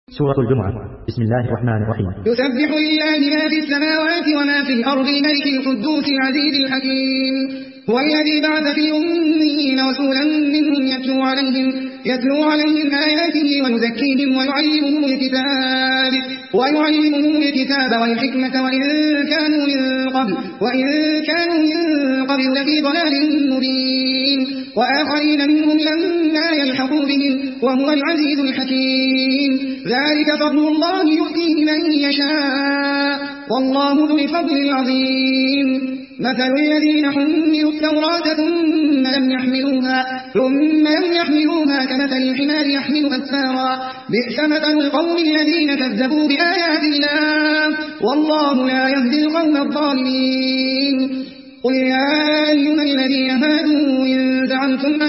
سورة الجمعة. بسم الله الرحمن الرحيم. يسبح لله ما في السماوات وما في الأرض الملك القدوس العزيز الحكيم. هو الذي بعث في الأميين رسولا منهم يتلو عليهم آياته ويزكيهم ويعلمهم الكتاب والحكمة وإن كانوا من قبل لفي ضلال مبين وآخرين منهم لما يلحقوا بهم وهو العزيز الحكيم. ذلك فضل الله يؤتيه من يشاء والله ذو الفضل العظيم. مثل الذين حملوا التوراة ثم لم يحملوها كمثل الحمار يحمل أسفارا بئس مثل القوم الذين كذبوا بآيات الله والله لا يهدي القوم الظالمين. قل يا أيها الذين هادوا إن زعمتم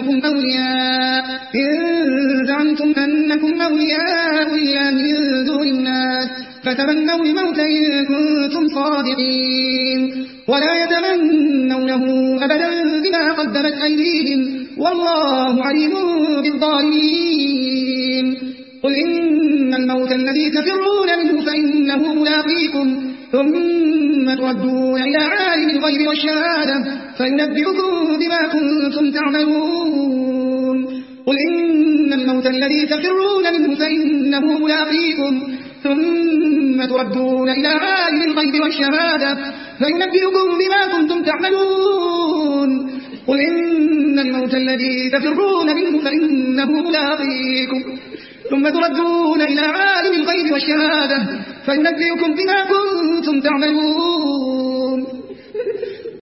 أنكم أولياء لله من دون الناس فتمنوا الموت إن كنتم صادقين ولا يتمنونه أبدا بما قدمت أيديهم والله عليم بالظالمين. قل إن الموت الذي تفرون منه فإنه ملاقيكم ثم تردون إلى عالم الغيب والشهادة فينبئكم بما كنتم تعملون. قل إن الموت الذي تفرون منه فإنه ملاقيكم ثم تردون إلى عالم الغيب والشهادة فينبئكم بما كنتم تعملون. قل إن الموت الذي تفرون منه فإنه ملاقيكم ثم تردون إلى عالم الغيب والشهادة فينبئكم بما كنتم تعملون.